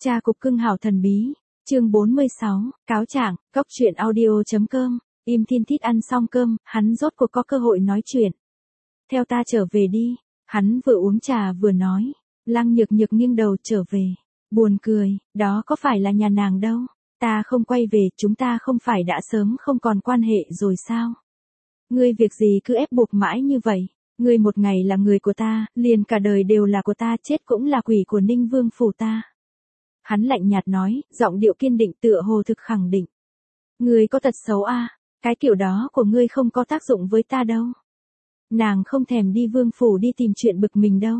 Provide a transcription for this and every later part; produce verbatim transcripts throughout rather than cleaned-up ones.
Cha cục cưng hảo thần bí, chương bốn mươi sáu, cáo trạng, cốc truyện audio.com, im thiên thít ăn xong cơm, hắn rốt cuộc có cơ hội nói chuyện. Theo ta trở về đi, hắn vừa uống trà vừa nói, Lăng Nhược Nhược nghiêng đầu trở về, buồn cười, đó có phải là nhà nàng đâu, ta không quay về, chúng ta không phải đã sớm không còn quan hệ rồi sao? Ngươi việc gì cứ ép buộc mãi như vậy, ngươi một ngày là người của ta, liền cả đời đều là của ta, chết cũng là quỷ của Ninh Vương phủ ta. Hắn lạnh nhạt nói, giọng điệu kiên định tựa hồ thực khẳng định. Ngươi có tật xấu a, à? Cái kiểu đó của ngươi không có tác dụng với ta đâu. Nàng không thèm đi vương phủ đi tìm chuyện bực mình đâu.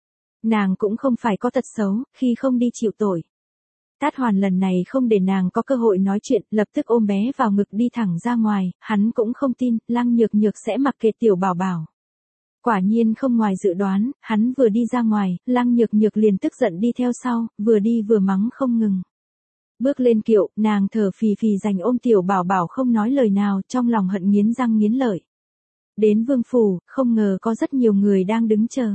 Nàng cũng không phải có tật xấu, khi không đi chịu tội. Tát Hoàn lần này không để nàng có cơ hội nói chuyện, lập tức ôm bé vào ngực đi thẳng ra ngoài, hắn cũng không tin, Lăng Nhược Nhược sẽ mặc kệ tiểu bảo bảo. Quả nhiên không ngoài dự đoán, hắn vừa đi ra ngoài, Lăng Nhược Nhược liền tức giận đi theo sau, vừa đi vừa mắng không ngừng. Bước lên kiệu, nàng thở phì phì giành ôm tiểu bảo bảo không nói lời nào, trong lòng hận nghiến răng nghiến lợi. Đến vương phủ, không ngờ có rất nhiều người đang đứng chờ.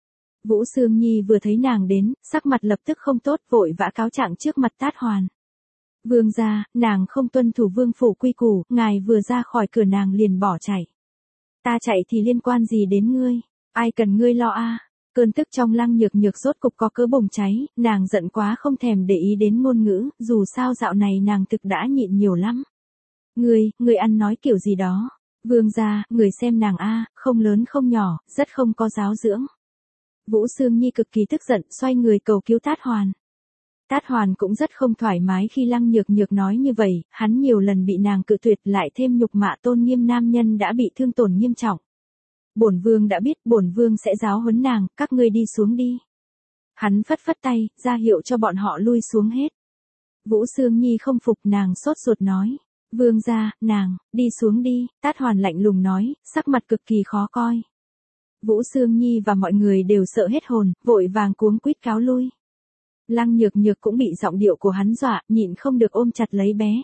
Vũ Sương Nhi vừa thấy nàng đến, sắc mặt lập tức không tốt, vội vã cáo trạng trước mặt Tát Hoàn. Vương gia, nàng không tuân thủ vương phủ quy củ, ngài vừa ra khỏi cửa nàng liền bỏ chạy. Ta chạy thì liên quan gì đến ngươi, ai cần ngươi lo a? À? Cơn tức trong Lăng Nhược Nhược rốt cục có cớ bùng cháy, nàng giận quá không thèm để ý đến ngôn ngữ, dù sao dạo này nàng thực đã nhịn nhiều lắm. Ngươi, ngươi ăn nói kiểu gì đó? Vương gia, người xem nàng a, à, không lớn không nhỏ, rất không có giáo dưỡng. Vũ Sương Nhi cực kỳ tức giận, xoay người cầu cứu Tát Hoàn. Tát Hoàn cũng rất không thoải mái khi Lăng Nhược Nhược nói như vậy, hắn nhiều lần bị nàng cự tuyệt, lại thêm nhục mạ tôn nghiêm nam nhân đã bị thương tổn nghiêm trọng. Bổn vương đã biết, bổn vương sẽ giáo huấn nàng, các ngươi đi xuống đi. Hắn phất phất tay, ra hiệu cho bọn họ lui xuống hết. Vũ Sương Nhi không phục, nàng sốt ruột nói, vương gia, nàng, đi xuống đi. Tát Hoàn lạnh lùng nói, sắc mặt cực kỳ khó coi. Vũ Sương Nhi và mọi người đều sợ hết hồn, vội vàng cuống quýt cáo lui. Lăng Nhược Nhược cũng bị giọng điệu của hắn dọa, nhịn không được ôm chặt lấy bé.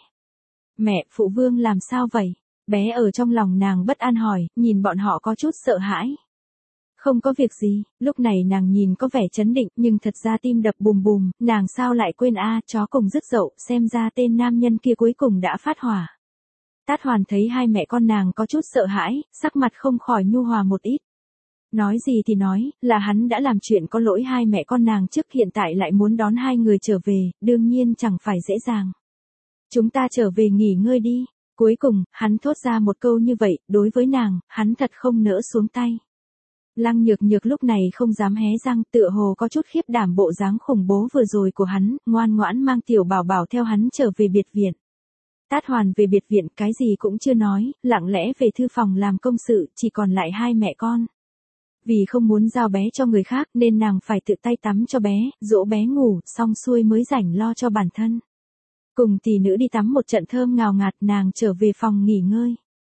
Mẹ, phụ vương làm sao vậy? Bé ở trong lòng nàng bất an hỏi, nhìn bọn họ có chút sợ hãi. Không có việc gì, lúc này nàng nhìn có vẻ chấn định, nhưng thật ra tim đập bùm bùm, nàng sao lại quên a, à, chó cùng rứt dậu, xem ra tên nam nhân kia cuối cùng đã phát hỏa. Tát Hoàn thấy hai mẹ con nàng có chút sợ hãi, sắc mặt không khỏi nhu hòa một ít. Nói gì thì nói, là hắn đã làm chuyện có lỗi hai mẹ con nàng trước, hiện tại lại muốn đón hai người trở về, đương nhiên chẳng phải dễ dàng. Chúng ta trở về nghỉ ngơi đi. Cuối cùng, hắn thốt ra một câu như vậy, đối với nàng, hắn thật không nỡ xuống tay. Lăng Nhược Nhược lúc này không dám hé răng, tựa hồ có chút khiếp đảm bộ dáng khủng bố vừa rồi của hắn, ngoan ngoãn mang tiểu bảo bảo theo hắn trở về biệt viện. Tát Hoàn về biệt viện cái gì cũng chưa nói, lặng lẽ về thư phòng làm công sự, chỉ còn lại hai mẹ con. Vì không muốn giao bé cho người khác nên nàng phải tự tay tắm cho bé, dỗ bé ngủ, xong xuôi mới rảnh lo cho bản thân. Cùng tỷ nữ đi tắm một trận thơm ngào ngạt, nàng trở về phòng nghỉ ngơi.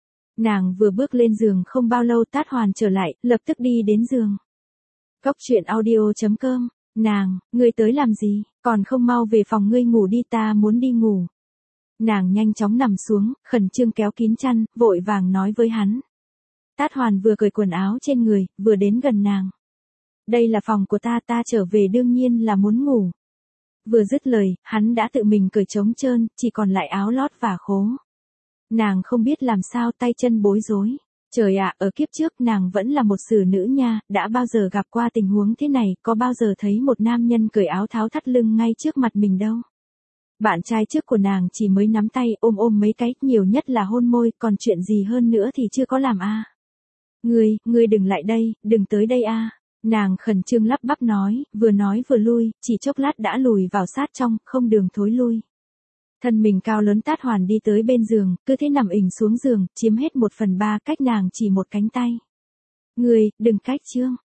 Nàng vừa bước lên giường không bao lâu Tát Hoàn trở lại, lập tức đi đến giường. Cốc truyện audio.com, nàng, ngươi tới làm gì, còn không mau về phòng ngươi ngủ đi, ta muốn đi ngủ. Nàng nhanh chóng nằm xuống, khẩn trương kéo kín chăn, vội vàng nói với hắn. Tát Hoàn vừa cởi quần áo trên người, vừa đến gần nàng. Đây là phòng của ta, ta trở về đương nhiên là muốn ngủ. Vừa dứt lời, hắn đã tự mình cởi trống trơn, chỉ còn lại áo lót và khố. Nàng không biết làm sao, tay chân bối rối. Trời ạ, ở kiếp trước nàng vẫn là một xử nữ nha, đã bao giờ gặp qua tình huống thế này, có bao giờ thấy một nam nhân cởi áo tháo thắt lưng ngay trước mặt mình đâu. Bạn trai trước của nàng chỉ mới nắm tay, ôm ôm mấy cái, nhiều nhất là hôn môi, còn chuyện gì hơn nữa thì chưa có làm a. À. Ngươi, ngươi đừng lại đây, đừng tới đây a. À. Nàng khẩn trương lắp bắp nói, vừa nói vừa lui, chỉ chốc lát đã lùi vào sát trong, không đường thối lui. Thân mình cao lớn Tát Hoàn đi tới bên giường, cứ thế nằm ình xuống giường, chiếm hết một phần ba, cách nàng chỉ một cánh tay. Ngươi, đừng cách chương,